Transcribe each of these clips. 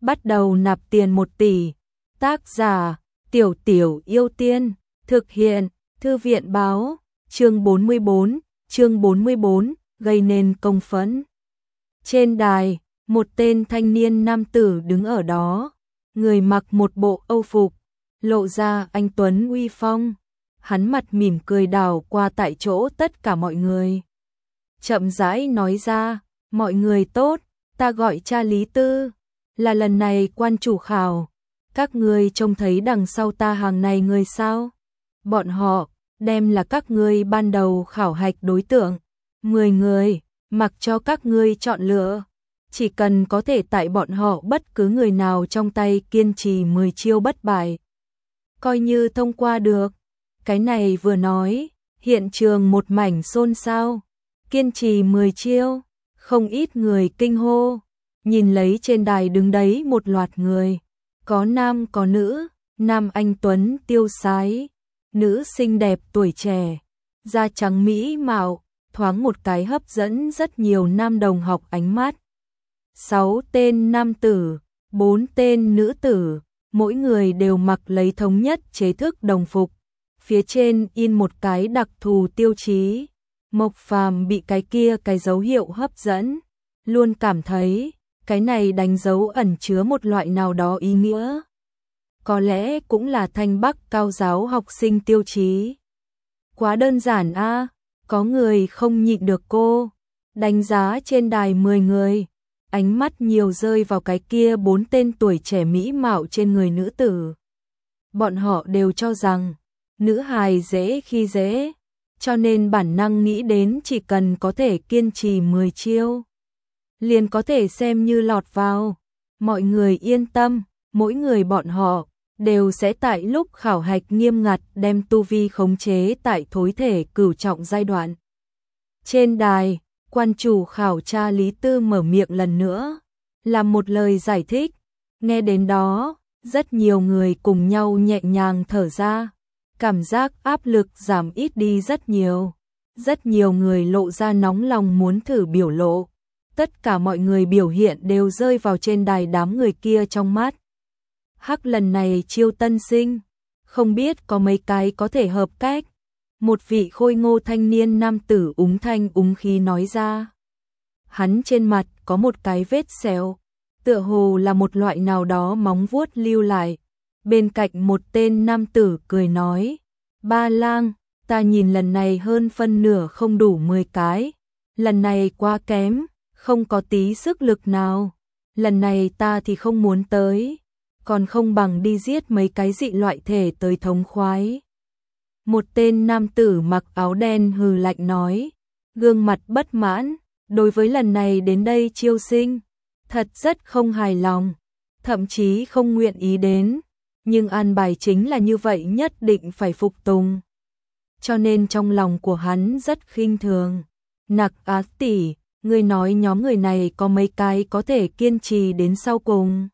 bắt đầu nạp tiền 1 tỷ. Tác giả: Tiểu Tiểu Yêu Tiên, thực hiện: Thư viện báo, chương 44, gây nên công phẫn. Trên đài, một tên thanh niên nam tử đứng ở đó, người mặc một bộ âu phục, lộ ra anh tuấn uy phong. Hắn mặt mỉm cười đảo qua tại chỗ tất cả mọi người. Chậm rãi nói ra, mọi người tốt, ta gọi cha Lý Tư, là lần này quan chủ khảo. Các ngươi trông thấy đằng sau ta hàng này người sao? Bọn họ đem là các ngươi ban đầu khảo hạch đối tượng. 10 người, mặc cho các ngươi chọn lựa. Chỉ cần có thể tại bọn họ bất cứ người nào trong tay kiên trì 10 chiêu bất bại, coi như thông qua được. Cái này vừa nói, hiện trường một mảnh xôn xao. Kiên trì 10 chiêu, không ít người kinh hô. Nhìn lấy trên đài đứng đấy một loạt người, có nam có nữ, nam anh tuấn tiêu sái, nữ xinh đẹp tuổi trẻ, da trắng mỹ mạo, thoáng một cái hấp dẫn rất nhiều nam đồng học ánh mắt. 6 tên nam tử, 4 tên nữ tử, mỗi người đều mặc lấy thống nhất chế thức đồng phục, phía trên in một cái đặc thù tiêu chí. Mộc Phàm bị cái dấu hiệu hấp dẫn, luôn cảm thấy cái này đánh dấu ẩn chứa một loại nào đó ý nghĩa. Có lẽ cũng là Thanh Bắc cao giáo học sinh tiêu chí. Quá đơn giản a, có người không nhịn được cô. Đánh giá trên đài 10 người, ánh mắt nhiều rơi vào cái kia 4 tên tuổi trẻ mỹ mạo trên người nữ tử. Bọn họ đều cho rằng nữ hài dễ khi dễ, cho nên bản năng nghĩ đến chỉ cần có thể kiên trì 10 chiêu, liền có thể xem như lọt vào. Mọi người yên tâm, mỗi người bọn họ đều sẽ tại lúc khảo hạch nghiêm ngặt đem tu vi khống chế tại thối thể cửu trọng giai đoạn. Trên đài, quan chủ khảo cha Lý Tư mở miệng lần nữa, làm một lời giải thích. Nghe đến đó, rất nhiều người cùng nhau nhẹ nhàng thở ra, cảm giác áp lực giảm ít đi rất nhiều. Rất nhiều người lộ ra nóng lòng muốn thử biểu lộ. Tất cả mọi người biểu hiện đều rơi vào trên đài đám người kia trong mắt. Hắc lần này chiêu tân sinh, không biết có mấy cái có thể hợp cách. Một vị khôi ngô thanh niên nam tử úng thanh úng khí nói ra. Hắn trên mặt có một cái vết sẹo, tựa hồ là một loại nào đó móng vuốt lưu lại. Bên cạnh một tên nam tử cười nói, Ba Lang, ta nhìn lần này hơn phân nửa không đủ 10 cái. Lần này quá kém, không có tí sức lực nào. Lần này ta thì không muốn tới, còn không bằng đi giết mấy cái dị loại thể tới thống khoái. Một tên nam tử mặc áo đen hừ lạnh nói, gương mặt bất mãn, đối với lần này đến đây chiêu sinh, thật rất không hài lòng, thậm chí không nguyện ý đến, nhưng an bài chính là như vậy nhất định phải phục tùng. Cho nên trong lòng của hắn rất khinh thường. Nặc Á tỷ, ngươi nói nhóm người này có mấy cái có thể kiên trì đến sau cùng?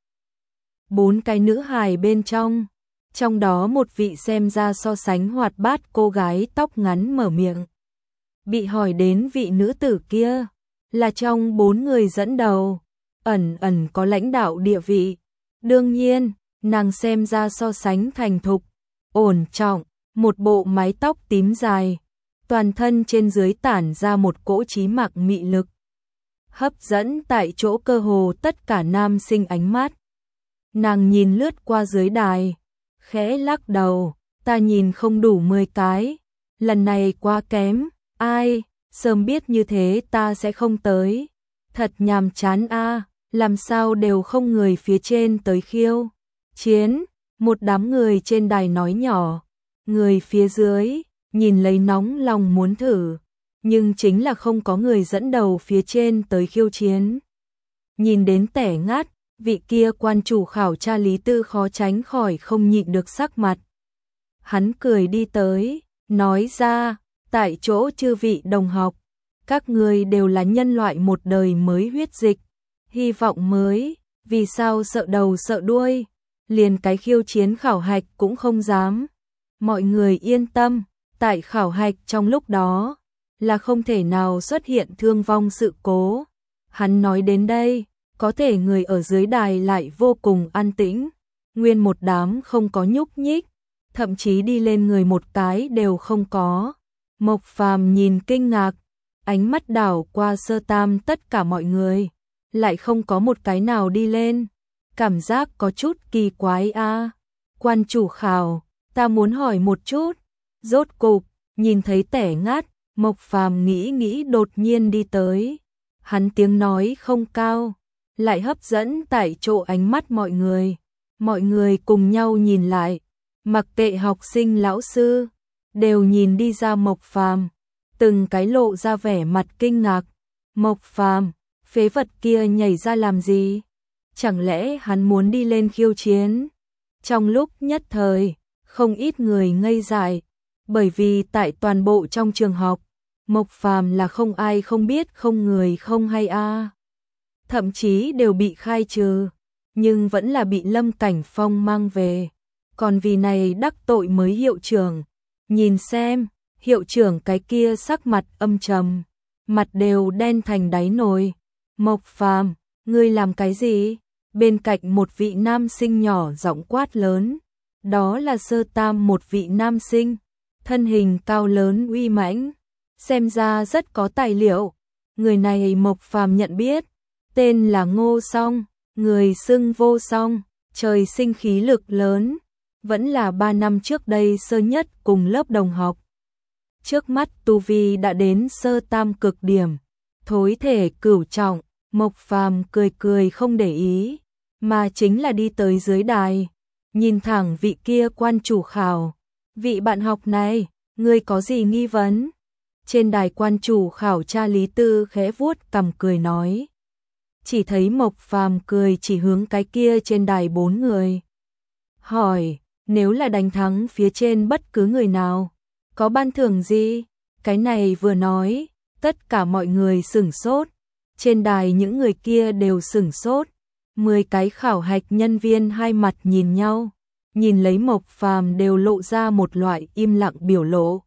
4 cái nữ hài bên trong đó một vị xem ra so sánh hoạt bát cô gái tóc ngắn mở miệng. Bị hỏi đến vị nữ tử kia, là trong 4 người dẫn đầu, ẩn có lãnh đạo địa vị. Đương nhiên, nàng xem ra so sánh thành thục, ổn trọng, một bộ mái tóc tím dài, toàn thân trên dưới tản ra một cỗ trí mặc mị lực, hấp dẫn tại chỗ cơ hồ tất cả nam sinh ánh mắt. Nàng nhìn lướt qua dưới đài, khẽ lắc đầu, ta nhìn không đủ 10 cái, lần này quá kém, ai, sớm biết như thế ta sẽ không tới. Thật nhàm chán a, làm sao đều không người phía trên tới khiêu chiến. Một đám người trên đài nói nhỏ, người phía dưới nhìn lấy nóng lòng muốn thử, nhưng chính là không có người dẫn đầu phía trên tới khiêu chiến. Nhìn đến tẻ ngắt, vị kia quan chủ khảo cha Lý Tư khó tránh khỏi không nhịn được sắc mặt. Hắn cười đi tới, nói ra, tại chỗ chư vị đồng học, các người đều là nhân loại một đời mới huyết dịch, hy vọng mới, vì sao sợ đầu sợ đuôi, liền cái khiêu chiến khảo hạch cũng không dám. Mọi người yên tâm, tại khảo hạch trong lúc đó, là không thể nào xuất hiện thương vong sự cố. Hắn nói đến đây, có thể người ở dưới đài lại vô cùng an tĩnh, nguyên một đám không có nhúc nhích, thậm chí đi lên người một cái đều không có. Mộc Phàm nhìn kinh ngạc, ánh mắt đảo qua Sơ Tam tất cả mọi người, lại không có một cái nào đi lên, cảm giác có chút kỳ quái a. Quan chủ khảo, ta muốn hỏi một chút, rốt cục, nhìn thấy tẻ ngát, Mộc Phàm nghĩ đột nhiên đi tới. Hắn tiếng nói không cao, lại hấp dẫn tại chỗ ánh mắt mọi người. Mọi người cùng nhau nhìn lại, mặc kệ học sinh lão sư, đều nhìn đi ra Mộc Phàm, từng cái lộ ra vẻ mặt kinh ngạc. Mộc Phàm, phế vật kia nhảy ra làm gì? Chẳng lẽ hắn muốn đi lên khiêu chiến? Trong lúc nhất thời, không ít người ngây dại, bởi vì tại toàn bộ trong trường học, Mộc Phàm là không ai không biết, không người không hay a. Thậm chí đều bị khai trừ, nhưng vẫn là bị Lâm Cảnh Phong mang về. Còn vì này đắc tội mới hiệu trưởng. Nhìn xem, hiệu trưởng cái kia sắc mặt âm trầm, mặt đều đen thành đáy nồi. Mộc Phàm, ngươi làm cái gì? Bên cạnh một vị nam sinh nhỏ giọng quát lớn. Đó là Sơ Tam, một vị nam sinh, thân hình cao lớn uy mãnh, xem ra rất có tài liệu. Người này Mộc Phàm nhận biết, tên là Ngô Song, người xưng Vô Song, trời sinh khí lực lớn, vẫn là 3 năm trước đây Sơ Nhất cùng lớp đồng học. Trước mắt tu vi đã đến Sơ Tam cực điểm, thối thể cửu trọng. Mộc Phàm cười không để ý, mà chính là đi tới dưới đài, nhìn thẳng vị kia quan chủ khảo. Vị bạn học này, ngươi có gì nghi vấn? Trên đài quan chủ khảo cha Lý Tư khẽ vuốt cằm cười nói. Chỉ thấy Mộc Phàm cười chỉ hướng cái kia trên đài 4 người. Hỏi, nếu là đánh thắng phía trên bất cứ người nào, có ban thưởng gì? Cái này vừa nói, tất cả mọi người sửng sốt. Trên đài những người kia đều sửng sốt. 10 cái khảo hạch nhân viên hai mặt nhìn nhau, nhìn lấy Mộc Phàm đều lộ ra một loại im lặng biểu lộ.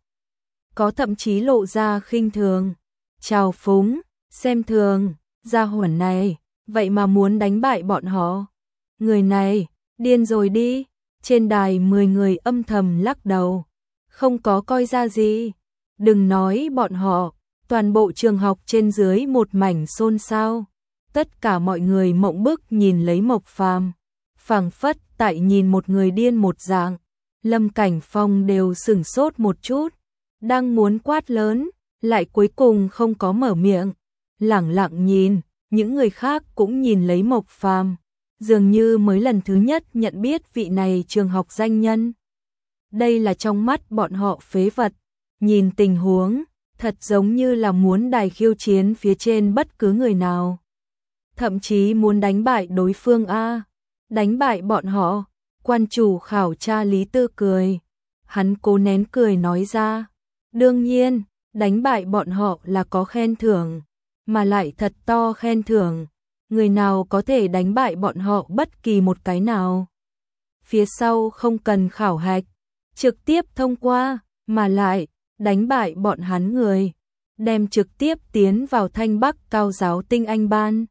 Có thậm chí lộ ra khinh thường, trào phúng, xem thường, gia hỏa này, vậy mà muốn đánh bại bọn họ. Người này, điên rồi đi. Trên đài 10 người âm thầm lắc đầu, không có coi ra gì. Đừng nói bọn họ, toàn bộ trường học trên dưới một mảnh xôn xao. Tất cả mọi người mộng bức nhìn lấy Mộc Phàm, phảng phất tại nhìn một người điên một dạng. Lâm Cảnh Phong đều sửng sốt một chút, đang muốn quát lớn, lại cuối cùng không có mở miệng, lẳng lặng nhìn. Những người khác cũng nhìn lấy Mộc Phàm, dường như mới lần thứ nhất nhận biết vị này trường học danh nhân. Đây là trong mắt bọn họ phế vật, nhìn tình huống, thật giống như là muốn đài khiêu chiến phía trên bất cứ người nào. Thậm chí muốn đánh bại đối phương a. Đánh bại bọn họ. Quan chủ khảo cha Lý Tư cười. Hắn cố nén cười nói ra. Đương nhiên, đánh bại bọn họ là có khen thưởng, mà lại thật to khen thưởng. Người nào có thể đánh bại bọn họ bất kỳ một cái nào. Phía sau không cần khảo hạch, trực tiếp thông qua, mà lại đánh bại bọn hắn người, đem trực tiếp tiến vào Thanh Bắc Cao giáo tinh anh ban.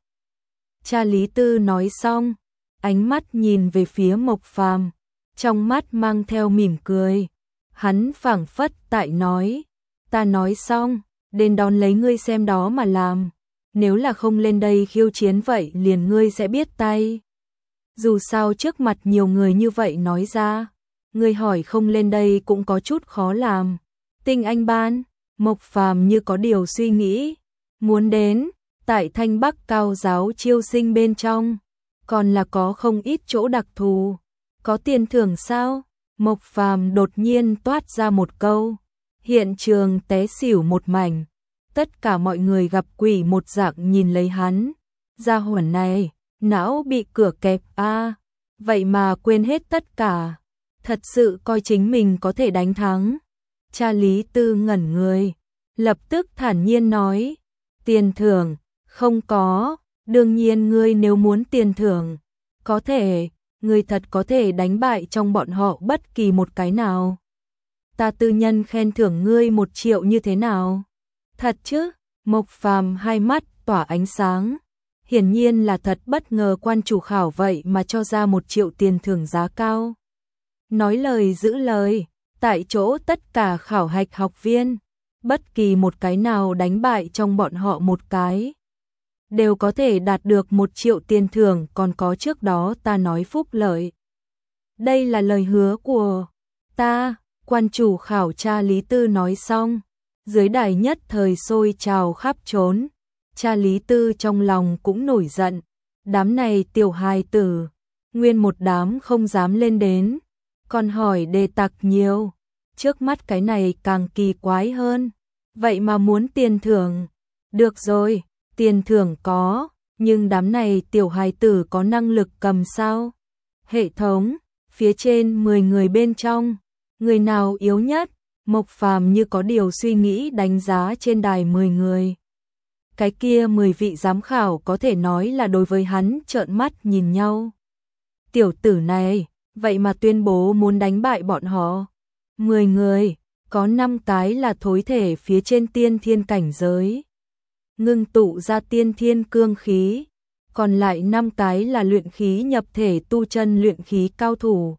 Cha Lý Tư nói xong, ánh mắt nhìn về phía Mộc Phàm, trong mắt mang theo mỉm cười. Hắn phảng phất tại nói, ta nói xong, đến đón lấy ngươi xem đó mà làm. Nếu là không lên đây khiêu chiến vậy liền ngươi sẽ biết tay. Dù sao trước mặt nhiều người như vậy nói ra, ngươi hỏi không lên đây cũng có chút khó làm. Tinh anh ban, Mộc Phàm như có điều suy nghĩ, muốn đến, tại Thanh Bắc Cao giáo chiêu sinh bên trong, còn là có không ít chỗ đặc thù. Có tiền thưởng sao? Mộc Phàm đột nhiên toát ra một câu, hiện trường té xỉu một mảnh. Tất cả mọi người gặp quỷ một dạng nhìn lấy hắn. Gia hỏa này, não bị cửa kẹp a, vậy mà quên hết tất cả. Thật sự coi chính mình có thể đánh thắng. Cha Lý Tư ngẩn người, lập tức thản nhiên nói, tiền thưởng, không có, đương nhiên ngươi nếu muốn tiền thưởng, có thể, ngươi thật có thể đánh bại trong bọn họ bất kỳ một cái nào. Ta tư nhân khen thưởng ngươi 1 triệu như thế nào? Thật chứ? Mộc Phàm hai mắt tỏa ánh sáng, Hiển nhiên là thật bất ngờ quan chủ khảo vậy mà cho ra 1 triệu tiền thưởng giá cao. Nói lời giữ lời, tại chỗ tất cả khảo hạch học viên, bất kỳ một cái nào đánh bại trong bọn họ một cái, đều có thể đạt được 1 triệu tiền thưởng, còn có trước đó ta nói phúc lợi. Đây là lời hứa của ta, quan chủ khảo cha Lý Tư nói xong, dưới đài nhất thời sôi trào khắp trốn. Cha Lý Tư trong lòng cũng nổi giận, đám này tiểu hài tử, nguyên một đám không dám lên đến, còn hỏi đề tặc nhiều, trước mắt cái này càng kỳ quái hơn, vậy mà muốn tiền thưởng. Được rồi, tiền thưởng có, nhưng đám này tiểu hài tử có năng lực cầm sao? Hệ thống, phía trên 10 người bên trong, người nào yếu nhất? Mộc Phàm như có điều suy nghĩ đánh giá trên đài 10 người. Cái kia 10 vị giám khảo có thể nói là đối với hắn trợn mắt nhìn nhau. Tiểu tử này, vậy mà tuyên bố muốn đánh bại bọn họ. 10 người, có 5 cái là thối thể phía trên tiên thiên cảnh giới, ngưng tụ ra tiên thiên cương khí, còn lại 5 cái là luyện khí nhập thể tu chân luyện khí cao thủ.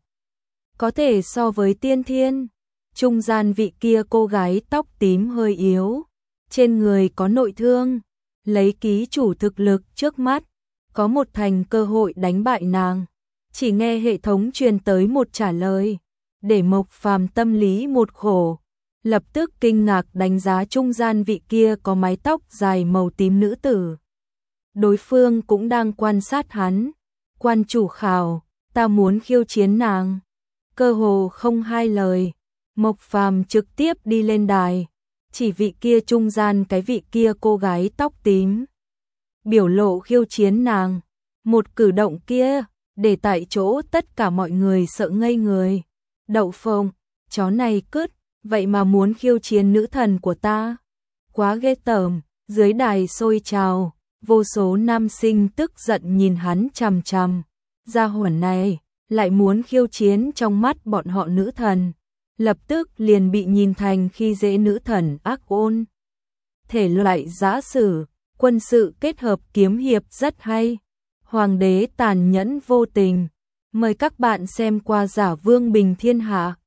Có thể so với tiên thiên. Trung gian vị kia cô gái tóc tím hơi yếu, trên người có nội thương, lấy ký chủ thực lực trước mắt, có 1 thành cơ hội đánh bại nàng. Chỉ nghe hệ thống truyền tới một trả lời, để Mộc Phàm tâm lý một khổ, lập tức kinh ngạc đánh giá trung gian vị kia có mái tóc dài màu tím nữ tử. Đối phương cũng đang quan sát hắn. Quan chủ khảo, ta muốn khiêu chiến nàng. Cơ hồ không hai lời, Mộc Phàm trực tiếp đi lên đài, chỉ vị kia trung gian cái vị kia cô gái tóc tím. Biểu lộ khiêu chiến nàng, một cử động kia, để tại chỗ tất cả mọi người sợ ngây người. Đậu phộng, chó này cứt, vậy mà muốn khiêu chiến nữ thần của ta. Quá ghê tởm, dưới đài sôi trào, vô số nam sinh tức giận nhìn hắn chằm chằm. Gia hỏa này, lại muốn khiêu chiến trong mắt bọn họ nữ thần. Lập tức liền bị nhìn thành khi dễ nữ thần ác ôn. Thể loại giã sử, quân sự kết hợp kiếm hiệp rất hay. Hoàng đế tàn nhẫn vô tình. Mời các bạn xem qua Giả Vương Bình Thiên Hạ.